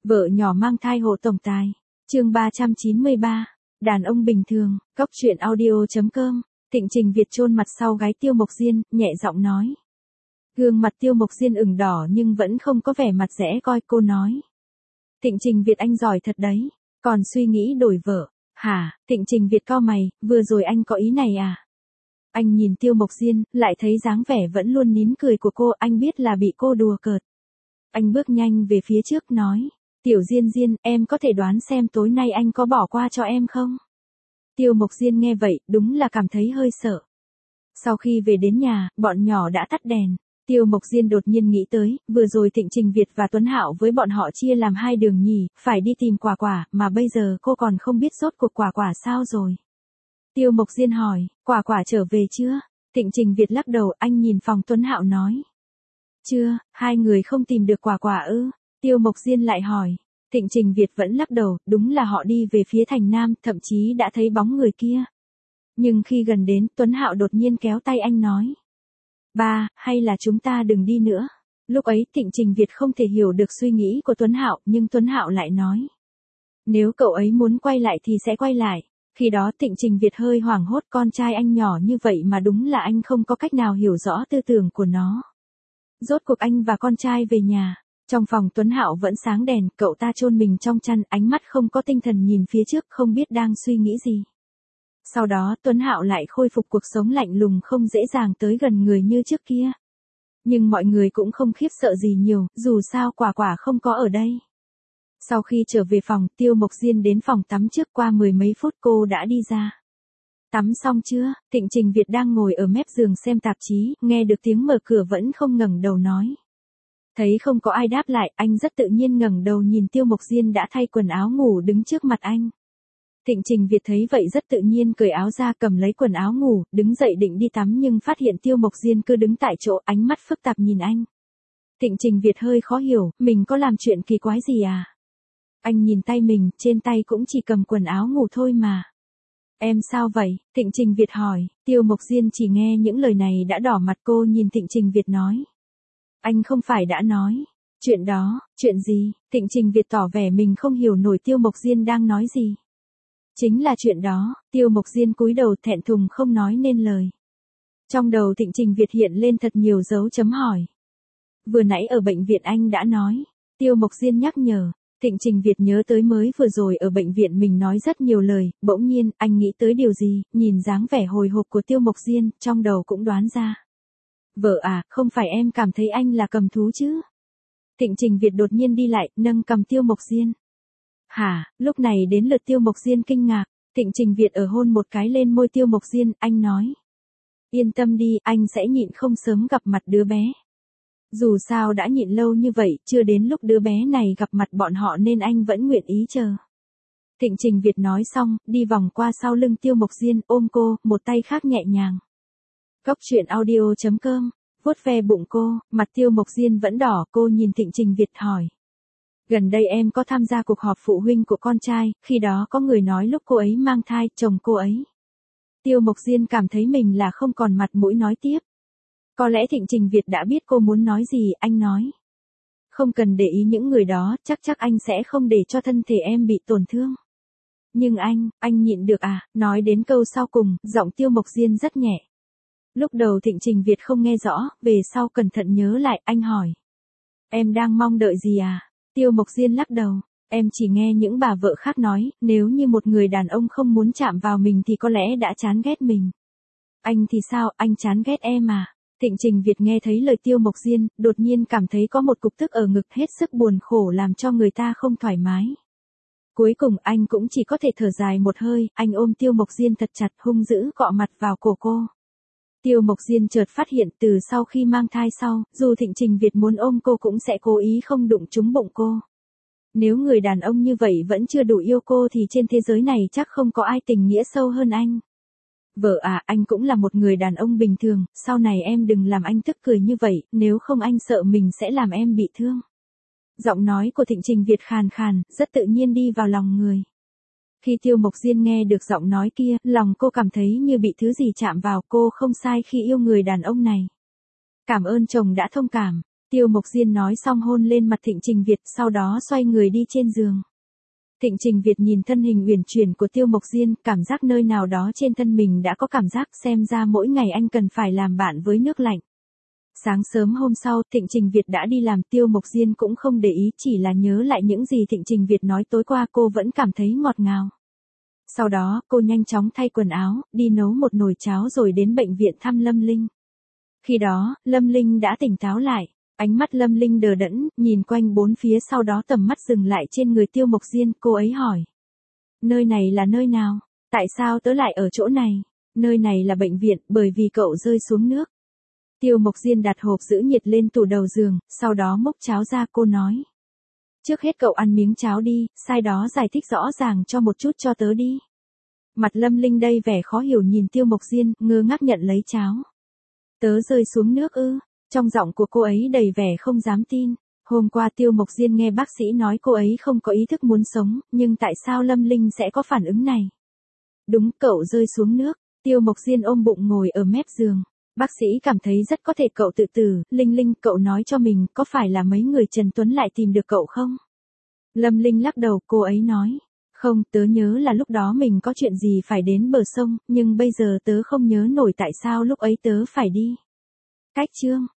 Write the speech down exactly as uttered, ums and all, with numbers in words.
Vợ nhỏ mang thai hộ tổng tài. Chương ba trăm chín mươi ba. Đàn ông bình thường. Cốc truyện audio chấm com. Thịnh Trình Việt chôn mặt sau gái Tiêu Mộc Diên, nhẹ giọng nói. Gương mặt Tiêu Mộc Diên ửng đỏ nhưng vẫn không có vẻ mặt dễ coi, cô nói. Thịnh Trình Việt anh giỏi thật đấy, còn suy nghĩ đổi vợ. Hả? Thịnh Trình Việt cau mày, vừa rồi anh có ý này à? Anh nhìn Tiêu Mộc Diên, lại thấy dáng vẻ vẫn luôn nín cười của cô, anh biết là bị cô đùa cợt. Anh bước nhanh về phía trước nói. Tiểu Diên Diên, em có thể đoán xem tối nay anh có bỏ qua cho em không? Tiêu Mộc Diên nghe vậy, đúng là cảm thấy hơi sợ. Sau khi về đến nhà, bọn nhỏ đã tắt đèn. Tiêu Mộc Diên đột nhiên nghĩ tới, vừa rồi Thịnh Trình Việt và Tuấn Hạo với bọn họ chia làm hai đường nhỉ, phải đi tìm Quả Quả, mà bây giờ cô còn không biết rốt cuộc Quả Quả sao rồi. Tiêu Mộc Diên hỏi, Quả Quả trở về chưa? Thịnh Trình Việt lắc đầu, anh nhìn phòng Tuấn Hạo nói. Chưa, hai người không tìm được Quả Quả ư? Tiêu Mộc Diên lại hỏi. Thịnh Trình Việt vẫn lắc đầu, đúng là họ đi về phía thành Nam, thậm chí đã thấy bóng người kia. Nhưng khi gần đến, Tuấn Hạo đột nhiên kéo tay anh nói. Ba, hay là chúng ta đừng đi nữa. Lúc ấy Thịnh Trình Việt không thể hiểu được suy nghĩ của Tuấn Hạo, nhưng Tuấn Hạo lại nói. Nếu cậu ấy muốn quay lại thì sẽ quay lại. Khi đó Thịnh Trình Việt hơi hoảng hốt, con trai anh nhỏ như vậy mà đúng là anh không có cách nào hiểu rõ tư tưởng của nó. Rốt cuộc anh và con trai về nhà. Trong phòng Tuấn Hạo vẫn sáng đèn, cậu ta chôn mình trong chăn, ánh mắt không có tinh thần nhìn phía trước, không biết đang suy nghĩ gì. Sau đó Tuấn Hạo lại khôi phục cuộc sống lạnh lùng, không dễ dàng tới gần người như trước kia. Nhưng mọi người cũng không khiếp sợ gì nhiều, dù sao Quả Quả không có ở đây. Sau khi trở về phòng, Tiêu Mộc Diên đến phòng tắm trước, qua mười mấy phút cô đã đi ra. Tắm xong chưa? Thịnh Trình Việt đang ngồi ở mép giường xem tạp chí, nghe được tiếng mở cửa vẫn không ngẩng đầu nói. Thấy không có ai đáp lại, anh rất tự nhiên ngẩng đầu nhìn Tiêu Mộc Diên đã thay quần áo ngủ đứng trước mặt anh. Thịnh Trình Việt thấy vậy rất tự nhiên cởi áo ra, cầm lấy quần áo ngủ, đứng dậy định đi tắm nhưng phát hiện Tiêu Mộc Diên cứ đứng tại chỗ, ánh mắt phức tạp nhìn anh. Thịnh Trình Việt hơi khó hiểu, mình có làm chuyện kỳ quái gì à? Anh nhìn tay mình, trên tay cũng chỉ cầm quần áo ngủ thôi mà. Em sao vậy? Thịnh Trình Việt hỏi. Tiêu Mộc Diên chỉ nghe những lời này đã đỏ mặt, cô nhìn Thịnh Trình Việt nói. Anh không phải đã nói. Chuyện đó, chuyện gì? Thịnh Trình Việt tỏ vẻ mình không hiểu nổi Tiêu Mộc Diên đang nói gì. Chính là chuyện đó. Tiêu Mộc Diên cúi đầu thẹn thùng không nói nên lời. Trong đầu Thịnh Trình Việt hiện lên thật nhiều dấu chấm hỏi. Vừa nãy ở bệnh viện anh đã nói. Tiêu Mộc Diên nhắc nhở. Thịnh Trình Việt nhớ tới mới vừa rồi ở bệnh viện mình nói rất nhiều lời, bỗng nhiên, anh nghĩ tới điều gì, nhìn dáng vẻ hồi hộp của Tiêu Mộc Diên, trong đầu cũng đoán ra. Vợ à, không phải em cảm thấy anh là cầm thú chứ? Thịnh Trình Việt đột nhiên đi lại, nâng cầm Tiêu Mộc Diên. Hả? Lúc này đến lượt Tiêu Mộc Diên kinh ngạc, Thịnh Trình Việt ở hôn một cái lên môi Tiêu Mộc Diên, anh nói. Yên tâm đi, anh sẽ nhịn không sớm gặp mặt đứa bé. Dù sao đã nhịn lâu như vậy, chưa đến lúc đứa bé này gặp mặt bọn họ nên anh vẫn nguyện ý chờ. Thịnh Trình Việt nói xong, đi vòng qua sau lưng Tiêu Mộc Diên, ôm cô, một tay khác nhẹ nhàng. Cốc truyện audio chấm com, vuốt ve bụng cô, mặt Tiêu Mộc Diên vẫn đỏ, cô nhìn Thịnh Trình Việt hỏi. Gần đây em có tham gia cuộc họp phụ huynh của con trai, khi đó có người nói lúc cô ấy mang thai, chồng cô ấy. Tiêu Mộc Diên cảm thấy mình là không còn mặt mũi nói tiếp. Có lẽ Thịnh Trình Việt đã biết cô muốn nói gì, anh nói. Không cần để ý những người đó, chắc chắc anh sẽ không để cho thân thể em bị tổn thương. Nhưng anh, anh nhịn được à? Nói đến câu sau cùng, giọng Tiêu Mộc Diên rất nhẹ. Lúc đầu Thịnh Trình Việt không nghe rõ, về sau cẩn thận nhớ lại, anh hỏi. Em đang mong đợi gì à? Tiêu Mộc Diên lắc đầu. Em chỉ nghe những bà vợ khác nói, nếu như một người đàn ông không muốn chạm vào mình thì có lẽ đã chán ghét mình. Anh thì sao, anh chán ghét em à? Thịnh Trình Việt nghe thấy lời Tiêu Mộc Diên, đột nhiên cảm thấy có một cục tức ở ngực, hết sức buồn khổ làm cho người ta không thoải mái. Cuối cùng anh cũng chỉ có thể thở dài một hơi, anh ôm Tiêu Mộc Diên thật chặt, hung dữ cọ mặt vào cổ cô. Tiêu Mộc Diên chợt phát hiện từ sau khi mang thai sau, dù Thịnh Trình Việt muốn ôm cô cũng sẽ cố ý không đụng trúng bụng cô. Nếu người đàn ông như vậy vẫn chưa đủ yêu cô thì trên thế giới này chắc không có ai tình nghĩa sâu hơn anh. Vợ à, anh cũng là một người đàn ông bình thường, sau này em đừng làm anh tức cười như vậy, nếu không anh sợ mình sẽ làm em bị thương. Giọng nói của Thịnh Trình Việt khàn khàn, rất tự nhiên đi vào lòng người. Khi Tiêu Mộc Diên nghe được giọng nói kia, lòng cô cảm thấy như bị thứ gì chạm vào, cô không sai khi yêu người đàn ông này. Cảm ơn chồng đã thông cảm. Tiêu Mộc Diên nói xong hôn lên mặt Thịnh Trình Việt, sau đó xoay người đi trên giường. Thịnh Trình Việt nhìn thân hình uyển chuyển của Tiêu Mộc Diên, cảm giác nơi nào đó trên thân mình đã có cảm giác, xem ra mỗi ngày anh cần phải làm bạn với nước lạnh. Sáng sớm hôm sau, Thịnh Trình Việt đã đi làm, Tiêu Mộc Diên cũng không để ý, chỉ là nhớ lại những gì Thịnh Trình Việt nói tối qua, cô vẫn cảm thấy ngọt ngào. Sau đó, cô nhanh chóng thay quần áo, đi nấu một nồi cháo rồi đến bệnh viện thăm Lâm Linh. Khi đó, Lâm Linh đã tỉnh táo lại. Ánh mắt Lâm Linh đờ đẫn, nhìn quanh bốn phía, sau đó tầm mắt dừng lại trên người Tiêu Mộc Diên, cô ấy hỏi. Nơi này là nơi nào? Tại sao tớ lại ở chỗ này? Nơi này là bệnh viện, bởi vì cậu rơi xuống nước. Tiêu Mộc Diên đặt hộp giữ nhiệt lên tủ đầu giường, sau đó múc cháo ra, cô nói. Trước hết cậu ăn miếng cháo đi, sai đó giải thích rõ ràng cho một chút cho tớ đi. Mặt Lâm Linh đầy vẻ khó hiểu nhìn Tiêu Mộc Diên, ngơ ngác nhận lấy cháo. Tớ rơi xuống nước ư? Trong giọng của cô ấy đầy vẻ không dám tin. Hôm qua Tiêu Mộc Diên nghe bác sĩ nói cô ấy không có ý thức muốn sống, nhưng tại sao Lâm Linh sẽ có phản ứng này? Đúng, cậu rơi xuống nước. Tiêu Mộc Diên ôm bụng ngồi ở mép giường. Bác sĩ cảm thấy rất có thể cậu tự tử. Linh Linh, cậu nói cho mình, có phải là mấy người Trần Tuấn lại tìm được cậu không? Lâm Linh lắc đầu, cô ấy nói. Không, tớ nhớ là lúc đó mình có chuyện gì phải đến bờ sông, nhưng bây giờ tớ không nhớ nổi tại sao lúc ấy tớ phải đi. Cách chương